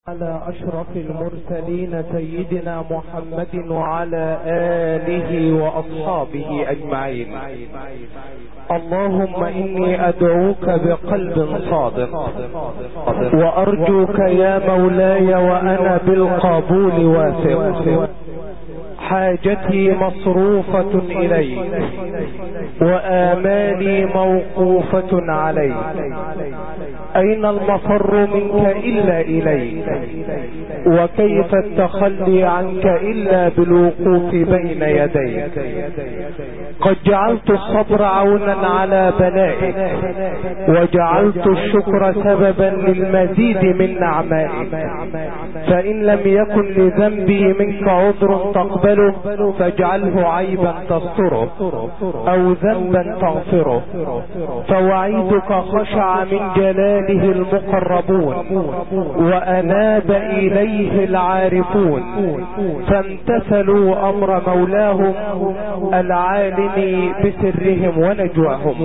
على أشرف المرسلين سيدنا محمد وعلى آله وأصحابه أجمعين. اللهم إني أدعوك بقلب صادق وأرجوك يا مولاي وأنا بالقبول واثق. حاجتي مصروفة إليك وآمالي موقوفة عليك. أين المفر منك إلا إليك؟ وكيف التخلي عنك إلا بالوقوف بين يديك؟ قد جعلت الصبر عونا على بلائك وجعلت الشكر سببا للمزيد من نعمائك. فإن لم يكن لذنبي منك عذر تقبله فاجعله عيبا تستره أو ذنبا تغفره. فوعيدك خشع من جلاله المقربون وأناب إليه العارفون فامتثلوا أمر مولاهم العالم بسرهم ونجواهم.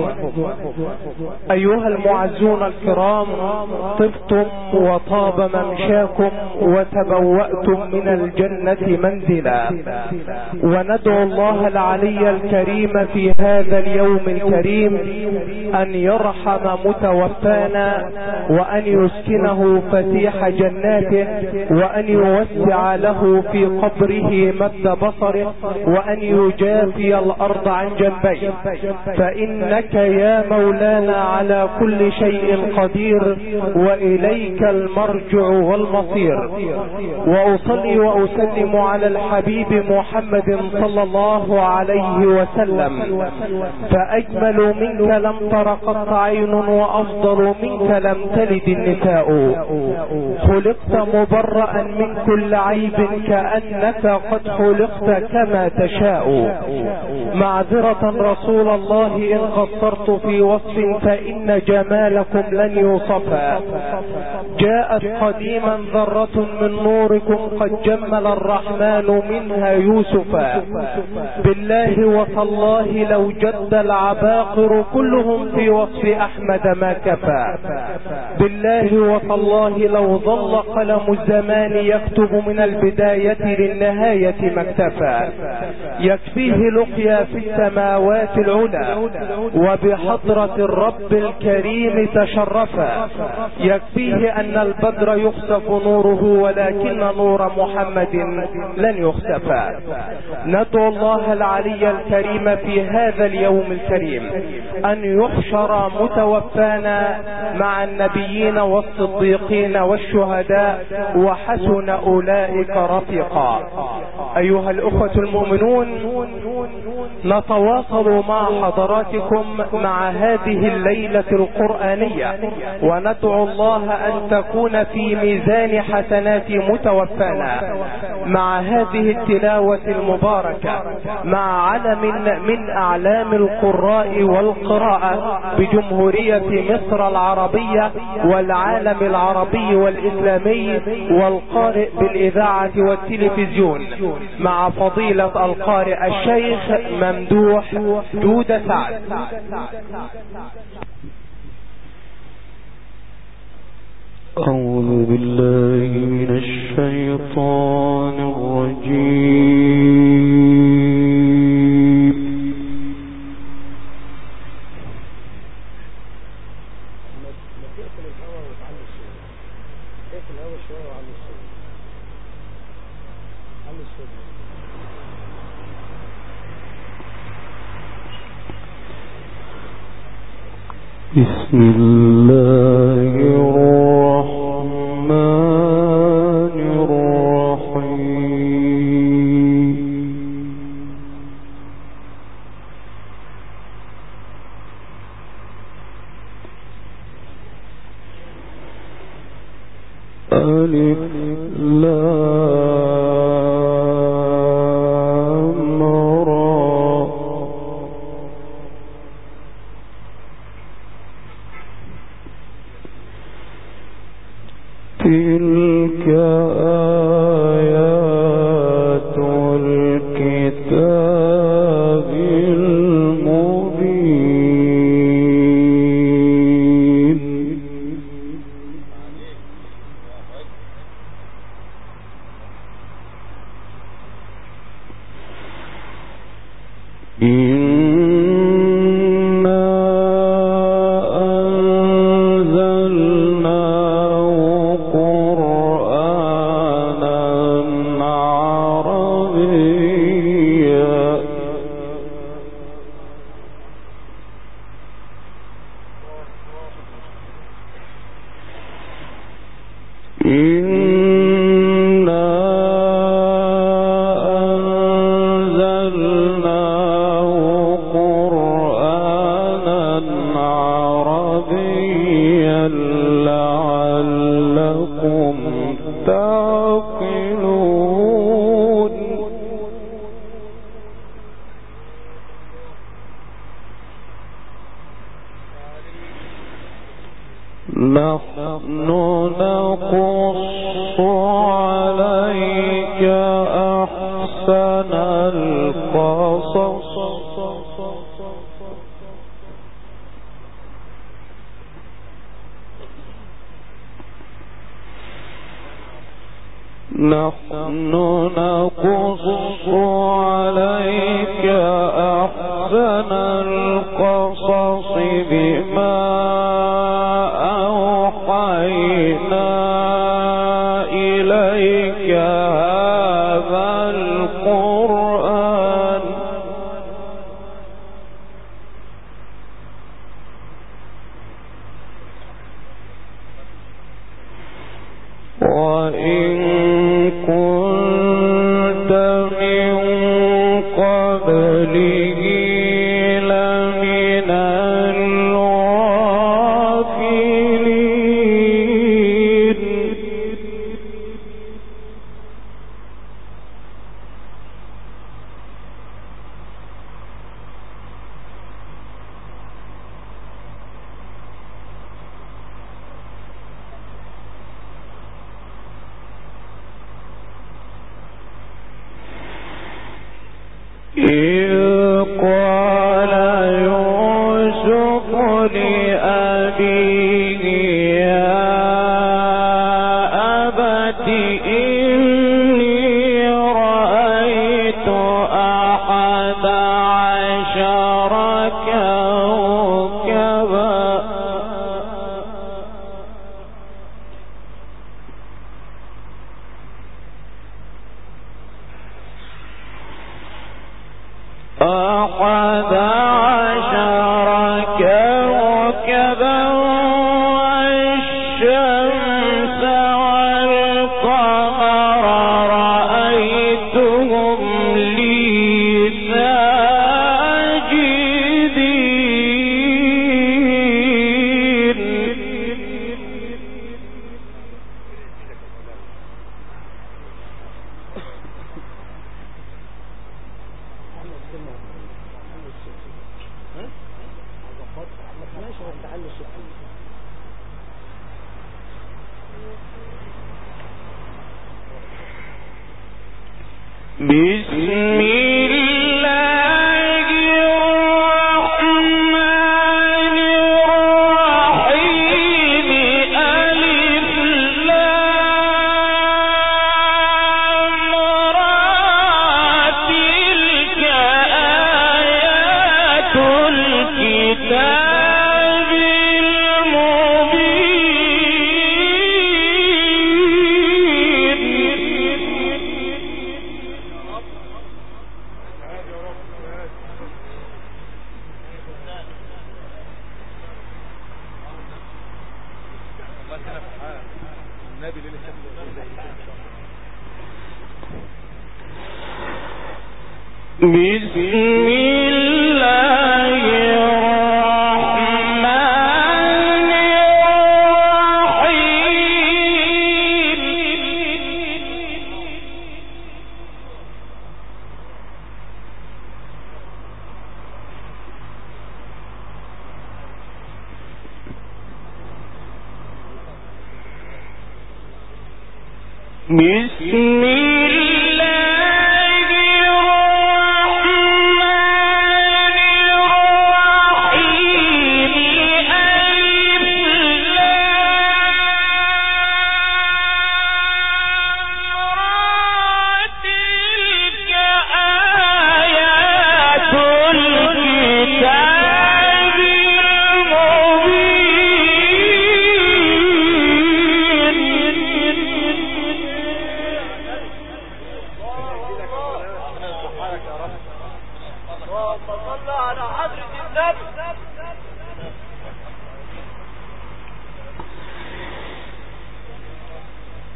أيها المعزون الكرام، طبتم وطاب ممشاكم وتبوأتم من الجنة منزلا، وندعو الله العلي الكريم في هذا اليوم الكريم أن يرحم متوفانا وأن يسكنه فسيح جناته وأن يوسع له في قبره مد بصره وأن يجافي الأرض عن جنبيه، فإنك يا مولانا على كل شيء قدير وإليك المرجع والمصير. وأصلي وأسلم على الحبيب محمد صلى الله عليه وسلم، فأجمل منك لم تر قط عين وأفضل منك لم تلد النساء. خلقت مبرأ من كل عيب كأنك قد خلقت كما تشاء. معذرة رسول الله إن قصرت في وصف فإن جمالكم لن يوصفا. جاءت قديما ذرة من نوركم قد جمل الرحمن منها يوسفا. بالله وتالله لو جد العباقر كلهم في وصف أحمد ما كفى. بالله وتالله لو ظل قلم الزمان يكتب من البداية للنهاية ما اكتفى. يكفيه لقيا في السماوات العلى وبحضرة الرب الكريم تشرفا. يكفيه أن البدر يخسف نوره ولكن نور محمد لن يخسفا. ندعو الله العلي الكريم في هذا اليوم الكريم أن يحشر متوفانا مع النبيين والصديقين والشهداء وحسن أولئك رفيقا. أيها الأخوة المؤمنون، نتواصل مع حضراتكم مع هذه الليلة القرآنية وندعو الله أن تكون في ميزان حسنات متوفانا مع هذه التلاوة المباركة مع علم من أعلام القراء والقراءة بجمهورية مصر العربية والعالم العربي والإسلامي والقارئ بالإذاعة والتلفزيون مع فضيلة القارئ الشيخ ممدوح دودة سعد. أعوذ بالله من الشيطان الرجيم. بسم الله الرحمن الرحيم. ألف لام را تلك آيات الكتاب المبين. نحن نقص عليك أحسن القصص بما أوحينا إليك هذا القرآن وإن كنت من قبله لمن الغافلين إذ قال يوسف لأبيه يا أبت إني رأيت أحد عشر كوكبا أحد عشر كوكبا والشمس والقمر رأيتهم لي ساجدين بسم الله الرحمن الرحيم ألف لام را تلك آيات الكتاب بسم الله الرحمن الرحيم بسم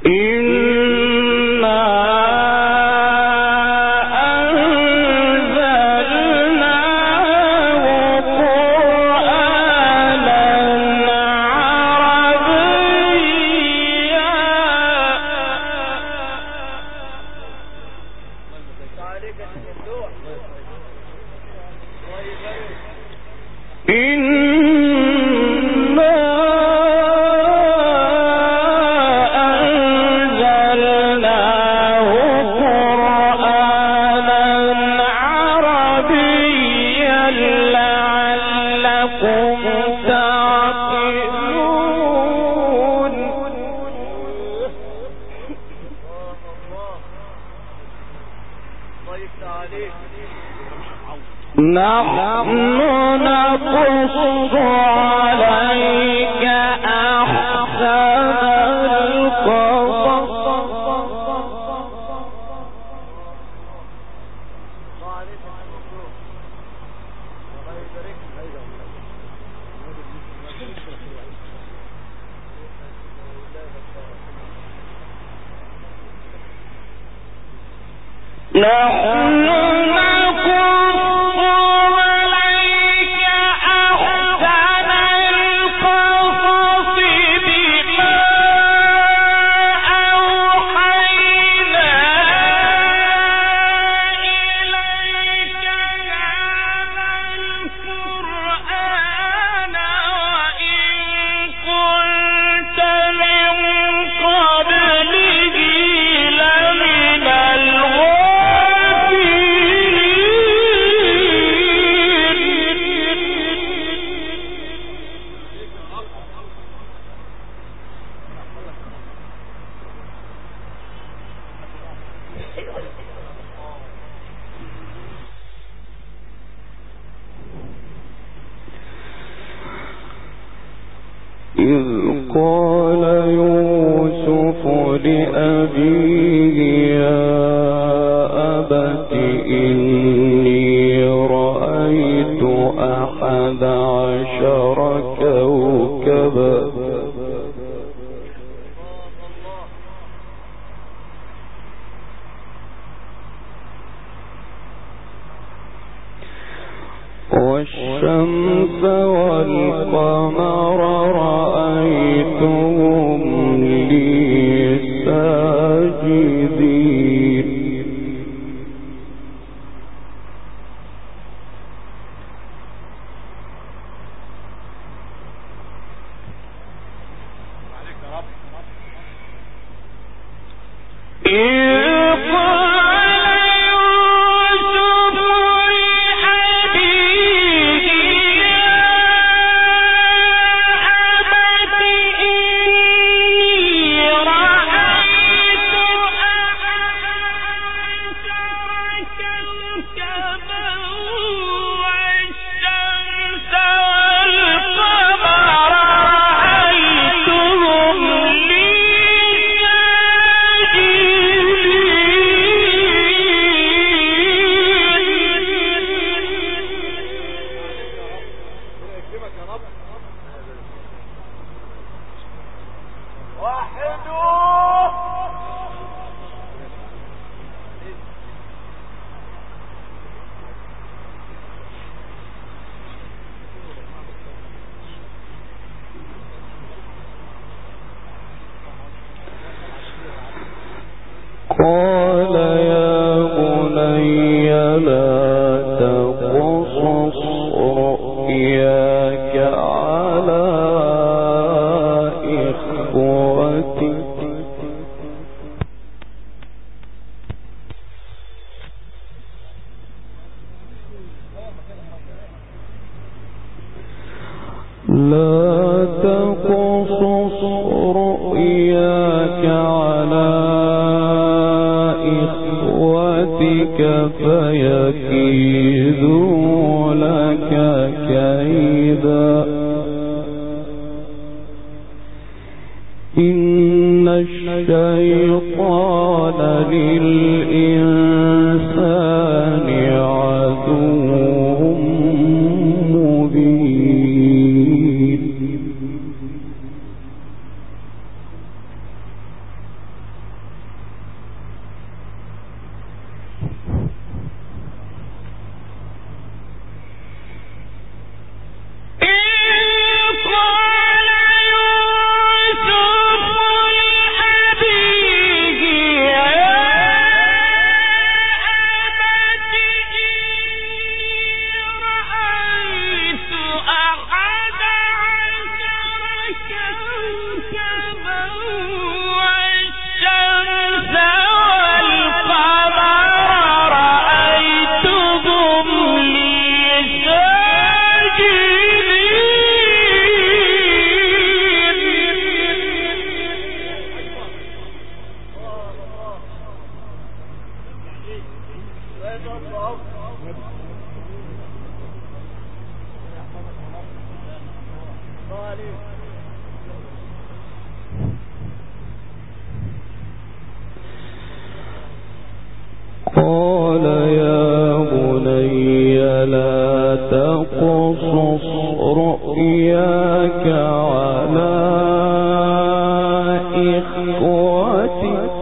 نحن نقص عليك أحسن القصص قال يوسف لأبيه يا أبت إني رأيت 11 كوكبا والشمس والقمر رأيتهم لي ساجدين قال يا بني لا تقصص رؤياك على إخوتك لا تقصص رؤياك على إخوتك فيكيدوا لك كيدا إن الشيطان للإنسان عدو مبين قال يا بني لا تقصص رؤياك على إخوتك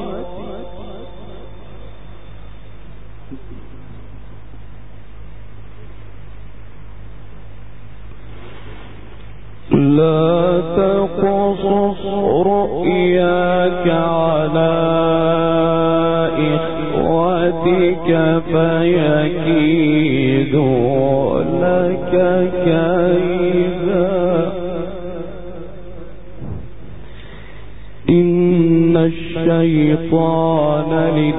لا تقصص رؤياك على إخوتك فيكيدوا لك كيدا إن الشيطان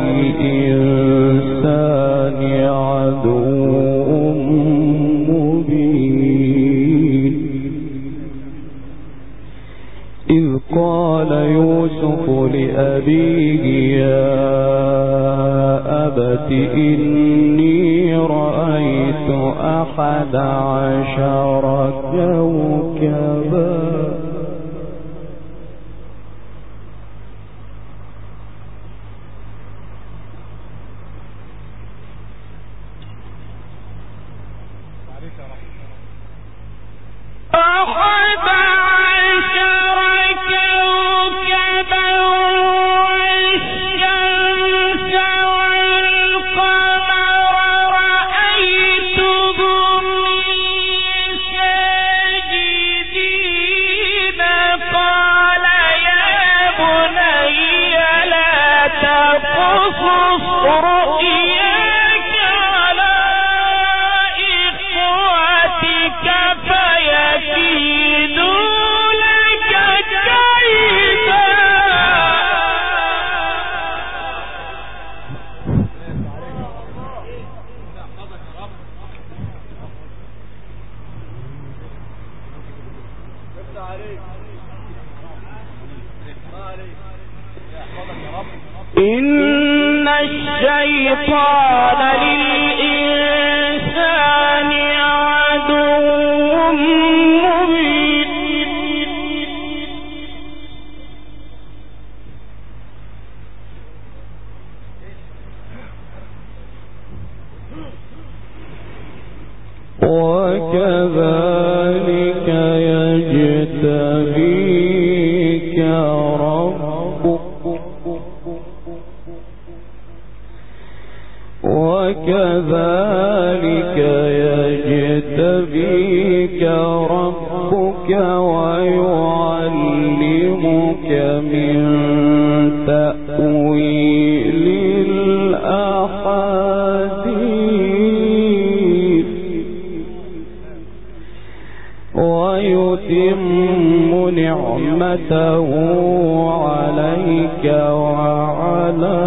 للإنسان عدو مبين إذ قال يوسف لأبيه يا أبت إني رأيت 11 كوكبا إن الشيطان للإنسان عدو مبين وكذلك يجتبيك ربك وكذلك يجتبيك ربك ويعلمك من تأويل الأحاديث ويتم نعمته عليك وعلى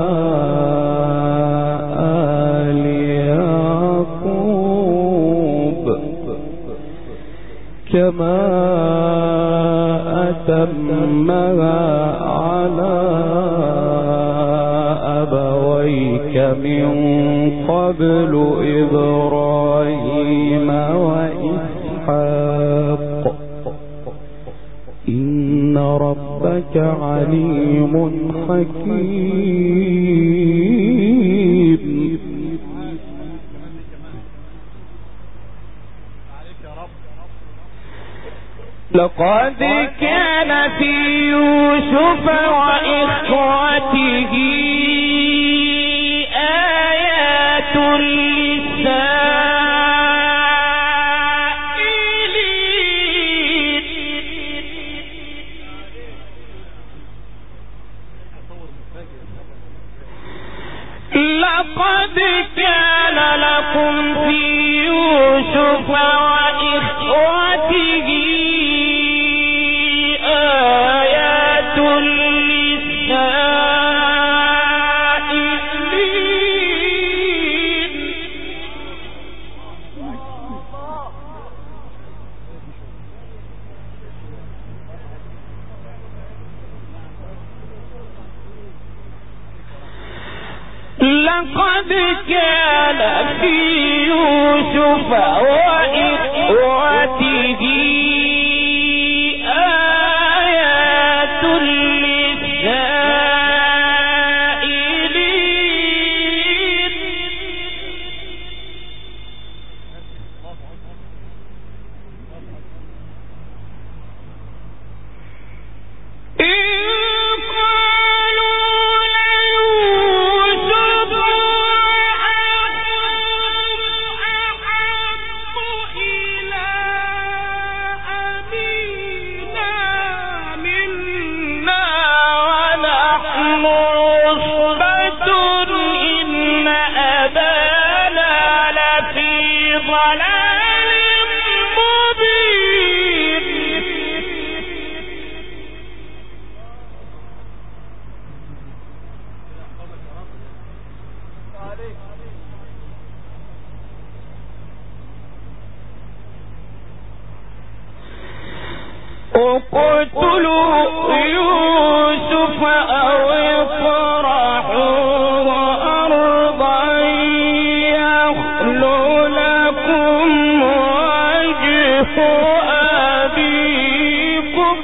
كما أتمها على أبويك من قبل إبراهيم وإسحاق إن ربك عليم حكيم لقد كان في يوسف وإخوته آيات للسائلين لقد كان لكم في يوسف وإخوته آيات للسائلين لا لقد كان في يوسف وإخوته آيات للسائلين. اقتلوا يوسف أو اطرحوه أرضا يخل لكم وجه أبيكم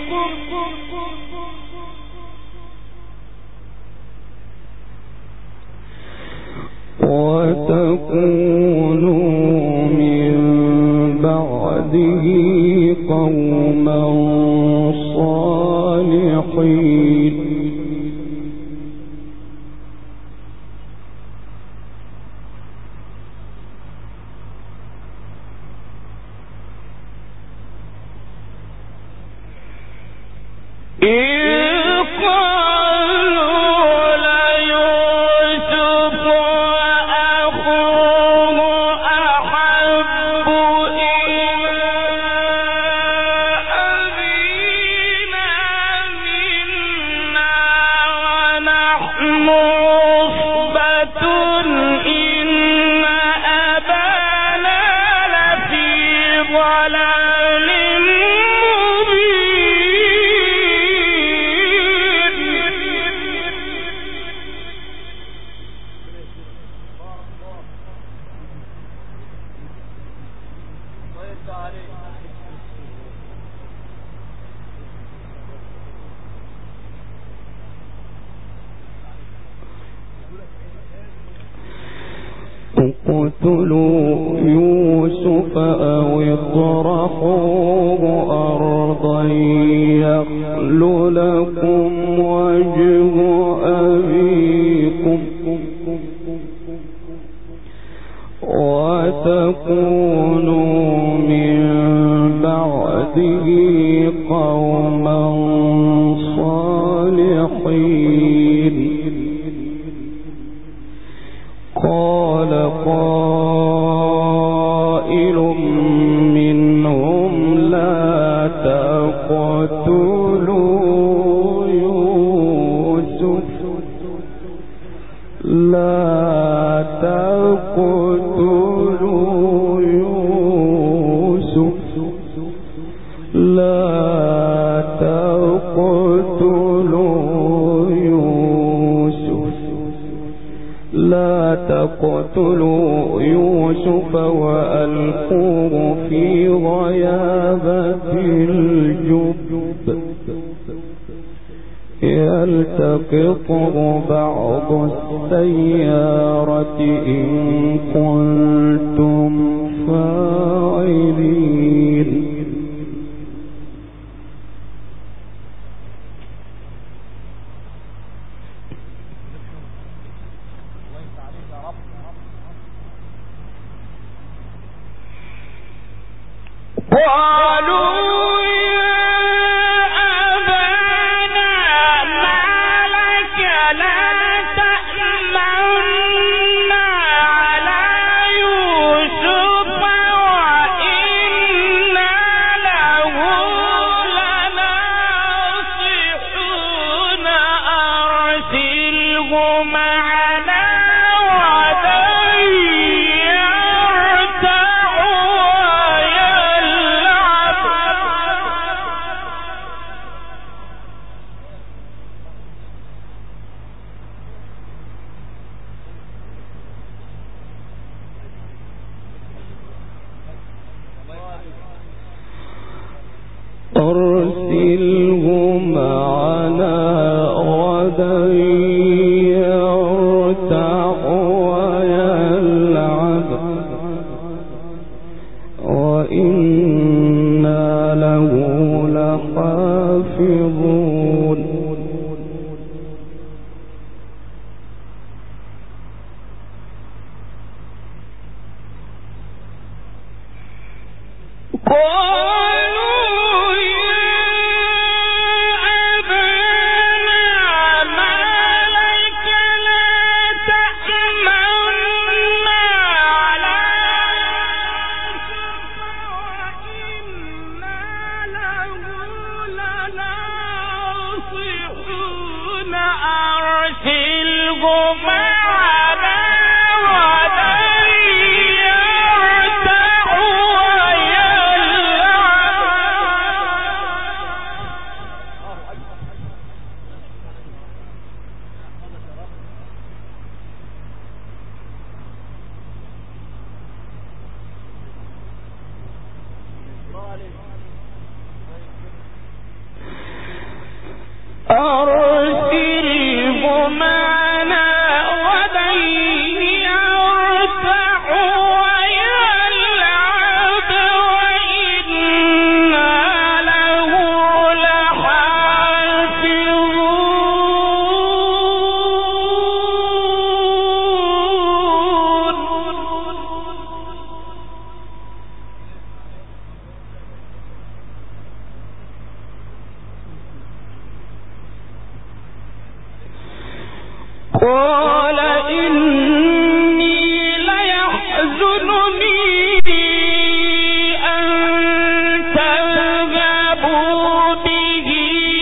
وتكونوا من بعده قوما صالحين. اقتلوا يوسف أو اطرحوه أرضا يخل لكم وجه أبيكم وتكونوا من بعده قوما صالحين. قال قائل منهم لا تقتلوا يوسف لا تقتلوا يوسف وألقوه في غيابة الجب يلتقطه بعض السيارة إن كنتم فاعلين. قال إني ليحزنني أن تذهبوا به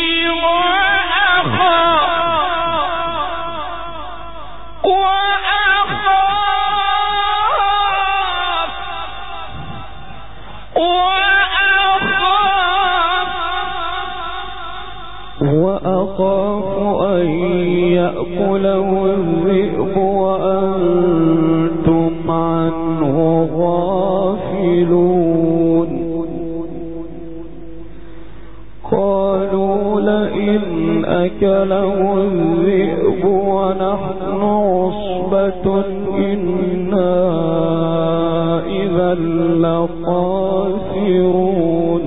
وأخاف أن يأكله الذئب وأنتم عنه غافلون. قالوا لئن أكله الذئب ونحن عصبة إنا إذا لخاسرون.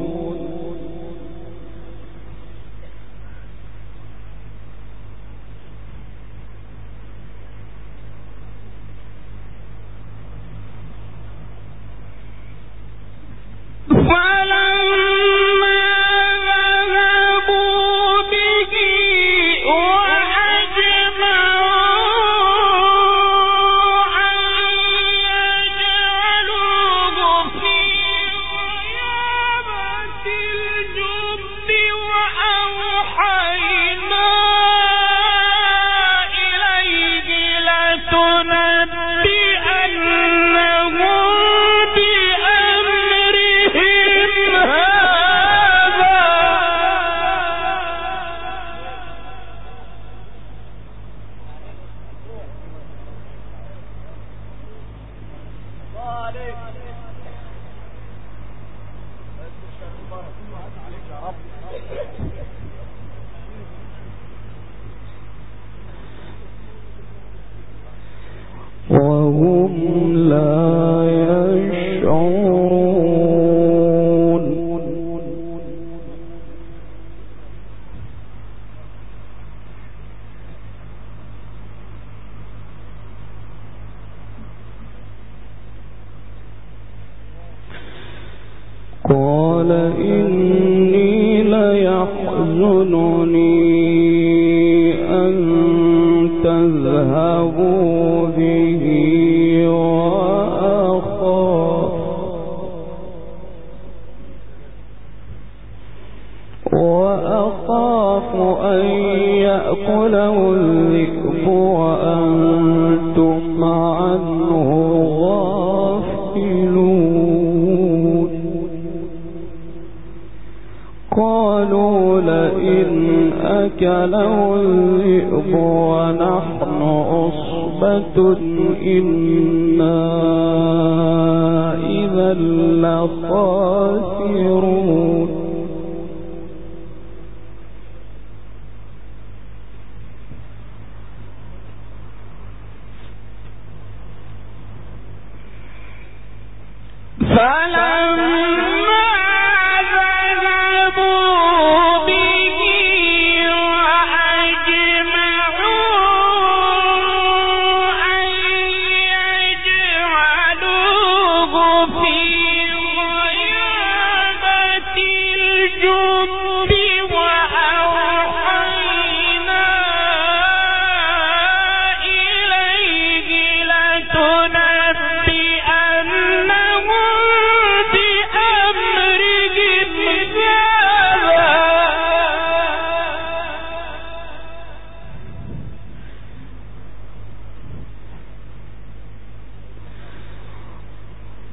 وهم لا يشعرون. قال إني ليحزنني أن تذهبوا به وأخاف أن يأكله الذئب وأنتم عنه غافلون. قالوا لئن أكله الذئب ونحن عصبة إنا إذا لخاسرون.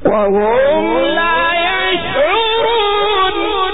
وهم لا يشعرون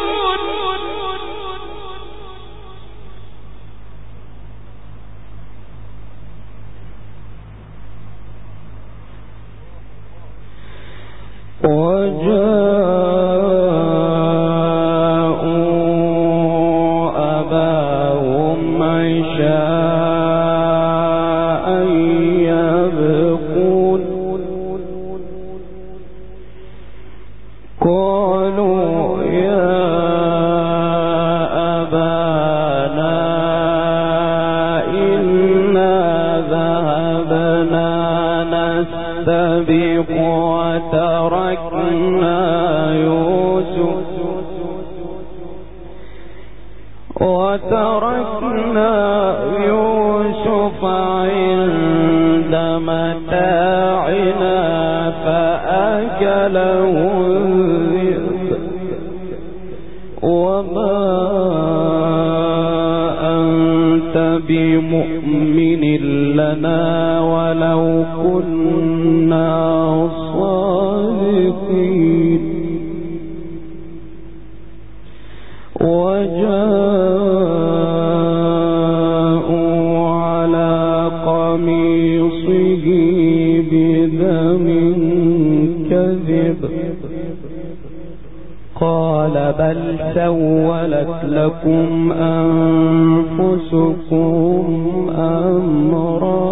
وتركنا يوسف عند متاعنا فأكله الذئب وما أنت بمؤمن لنا ولو كنا صادقين وجاءوا على قميصه بدم كذب قال بل سولت لكم أنفسكم أمرا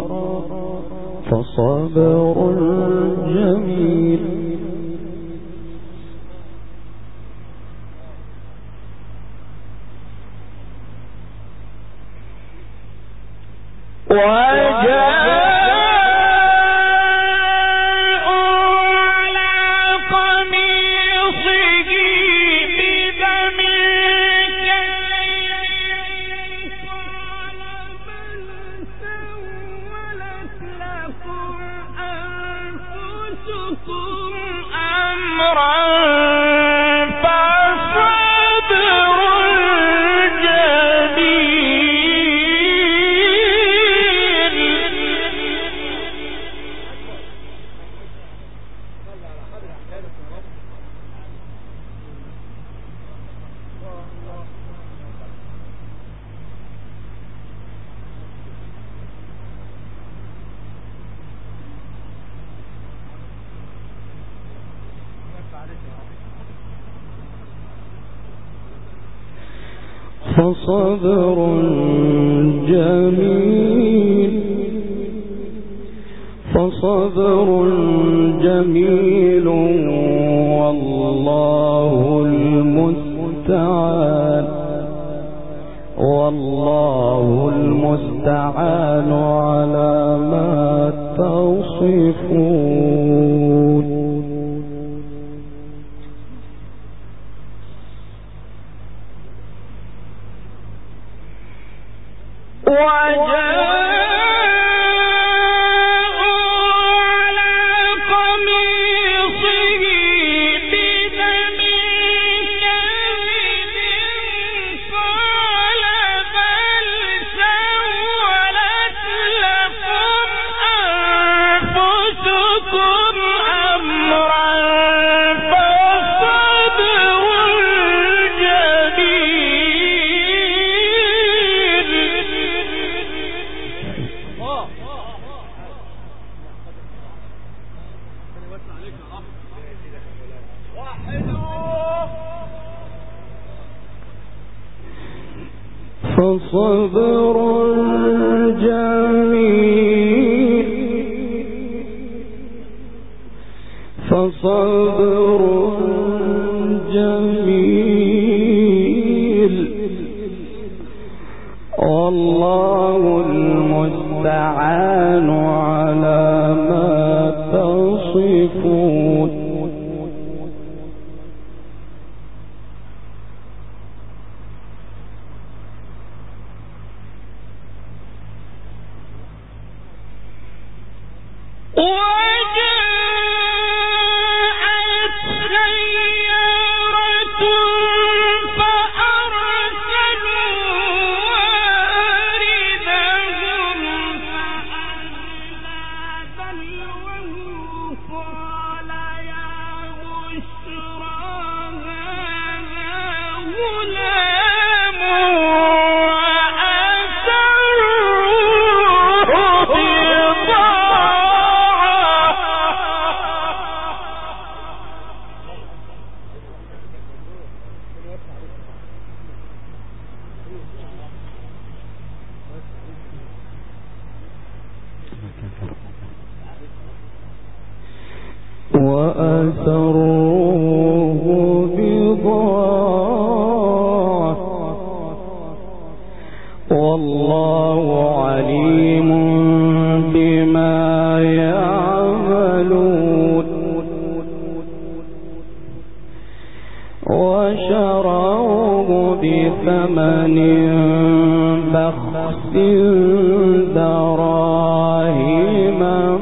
فصبر جميل فصبر جميل فصبر جميل والله المستعان على ما تصفون فصبر جميل فصبر جميل والله المستعان على ما تصفون وأسروه بضاعة والله عليم بما يعملون وشروه بثمن بخس دراهم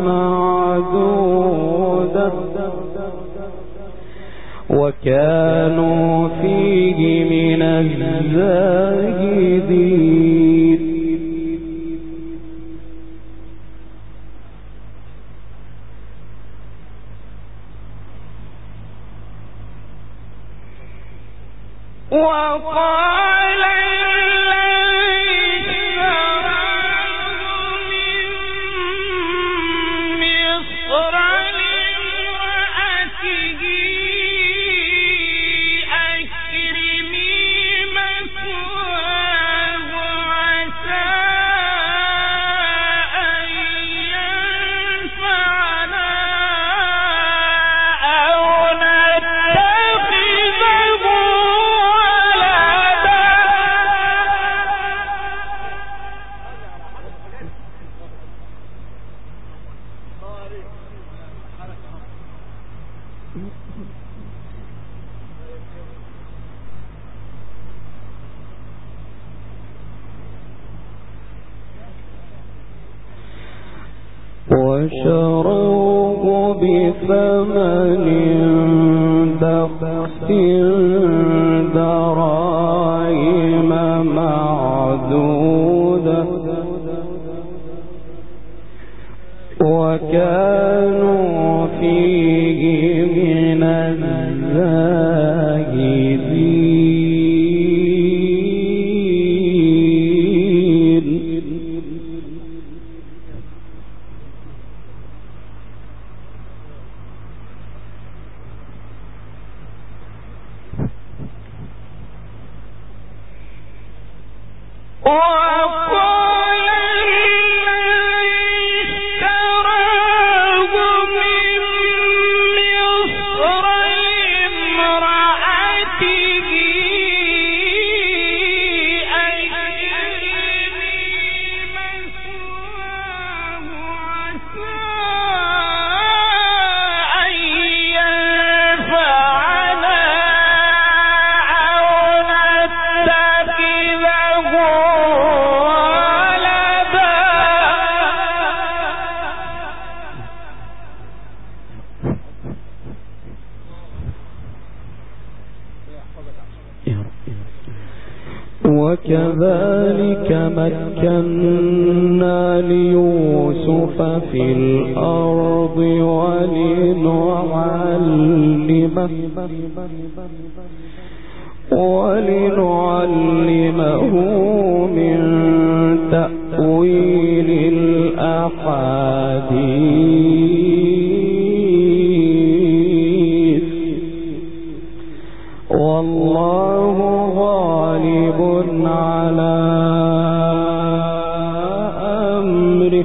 معدودة وكانوا فيه من الزاهدين وقال وشروه بثمن بخس دراهم معدودة وكانوا فيه من الزاهدين وكذلك مكنا ليوسف في الأرض ولنعلمه من تأويل الأحاديث والله غالب على أمره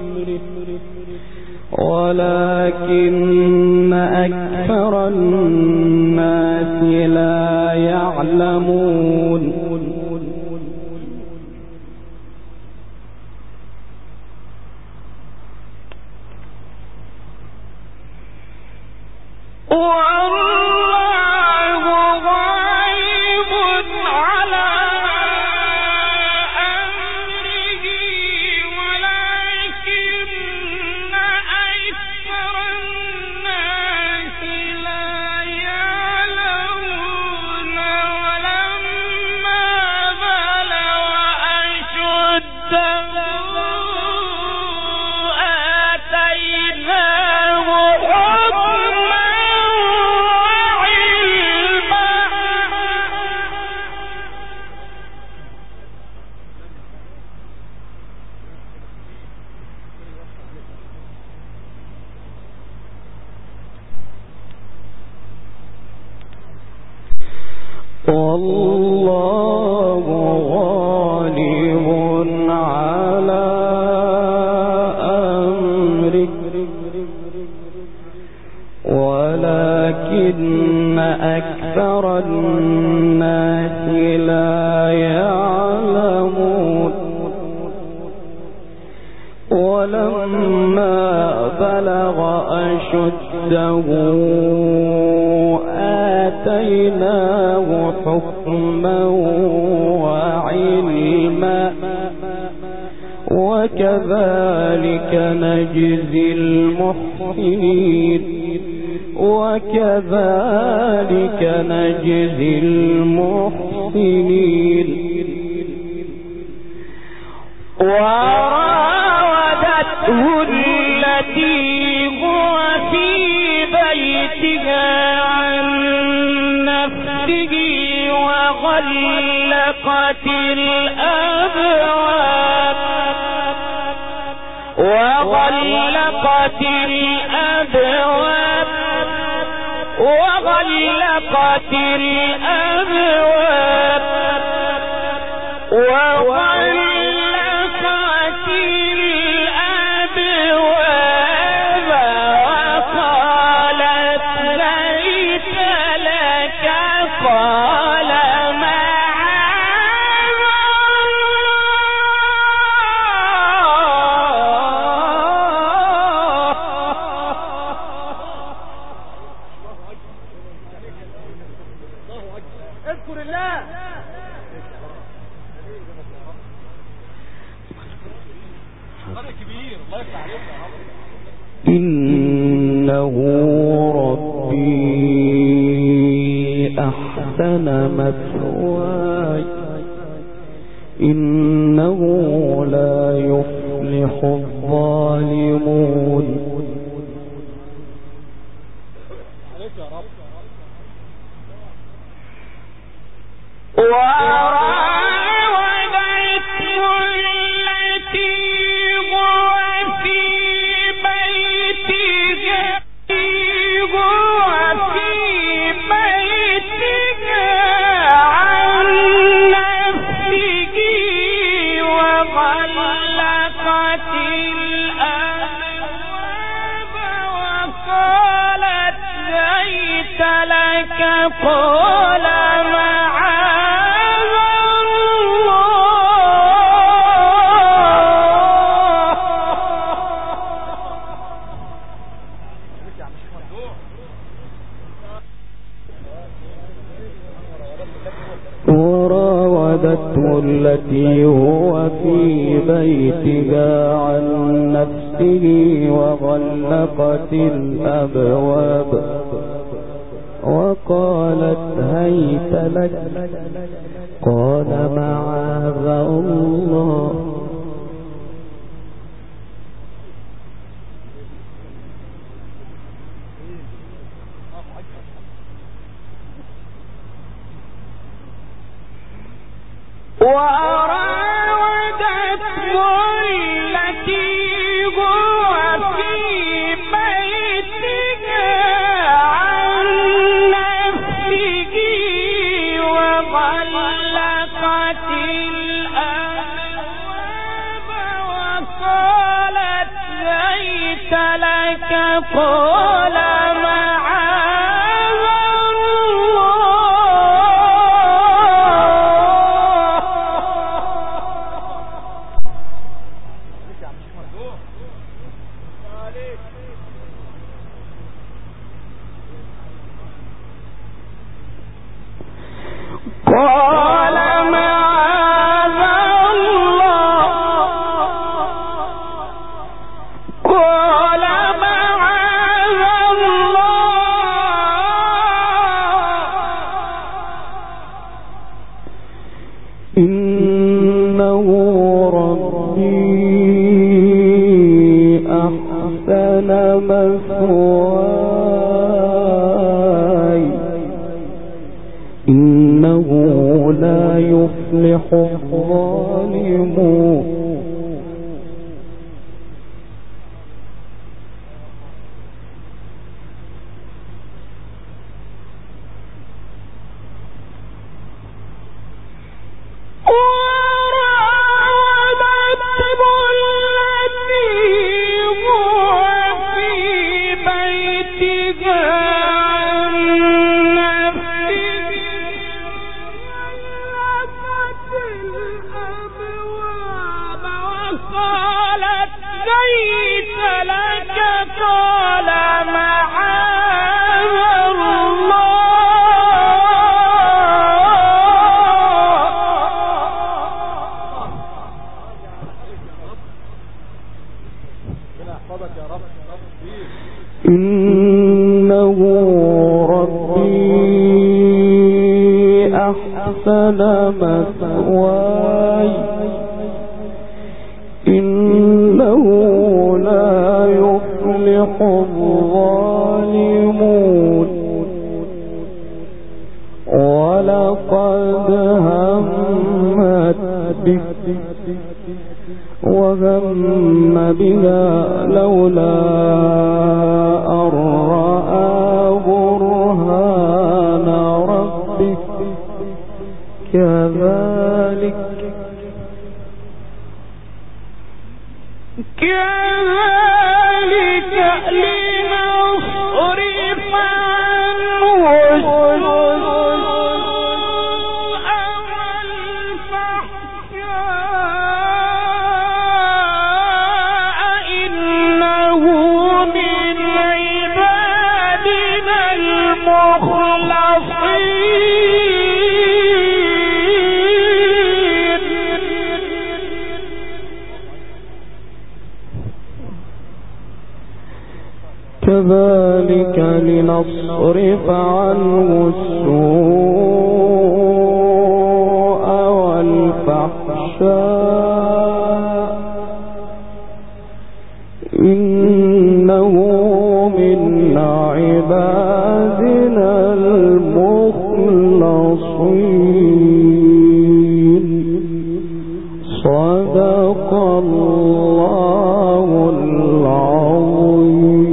ولكن أكثر الناس لا يعلمون والله غالب على أمره ولما بلغ أشده آتيناه حكما وعلما وكذلك نجزي المحسنين وكذلك نجزي المحسنين. وراودته التي هو في بيتها عن نفسه وغلقت الأبواب وغلقت الأبواب وغلقت الأبواب وغلقت الأبواب وقالت ليت لك قال إنه ربي أحسن مثواي إنه لا يفلح الظالمون. قال معاذ الله. وراودته التي هو في بيتها عن نفسه وغلقت الأبواب وقالت هيت لك قال معاذ الله. وراودته التي هو في بيتها عن نفسه وغلقت الأبواب وقالت هيت لك قال إنه ربي أحسن مثواي إنه لا يفلح الظالمون. قال معاذ الله إنه ربي أحسن مثواي إنه لا يفلح الظالمون ولقد همت به وهم بها لولا أن رأى برهان ربه كذلك لنصرف عنه كذلك لنصرف عنه السوء والفحشاء إنه من عبادنا المخلصين صدق الله العظيم.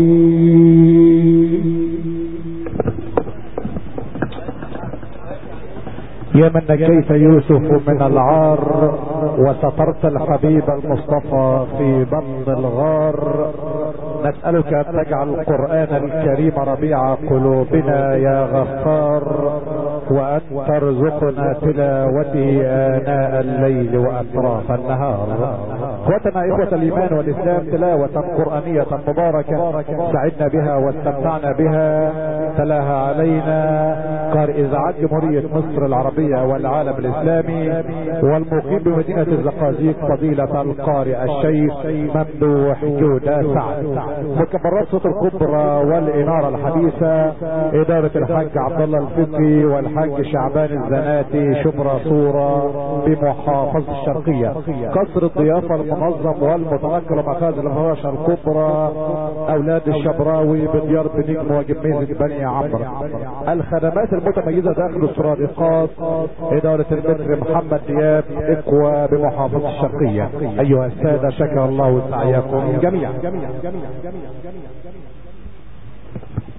يا من نجيت يوسف من العار وسترت الحبيب المصطفى في بطن الغار، نسألك أن تجعل القرآن الكريم ربيع قلوبنا يا غفار، وأن ترزقنا تلاوته آناء الليل وأطراف النهار. اخوتنا اخوة الايمان والاسلام، تلاوة قرآنية مباركة سعدنا بها واستمتعنا بها، تلاها علينا قارئ اذاعات جمهورية مصر العربية والعالم الاسلامي والمقيم بمدينة الزقازيق فضيلة القارئ الشيخ ممدوح جودة سعد. مكبرات صوت الكبرى والانارة الحديثة ادارة الحاج عبد الله الفقي والحاج شعبان الزناتي شبرا صورة بمحافظة الشرقية. قصر الضيافة المنظم والمتنقل مخازن الفراشة الكبرى اولاد الشبراوي بديار بنجم وجميزة بني عمرو. الخدمات المتميزة داخل السرادقات ادارة المتر محمد دياب اقوى بمحافظة الشرقية. ايها السادة شكر الله سعيكم جميعا.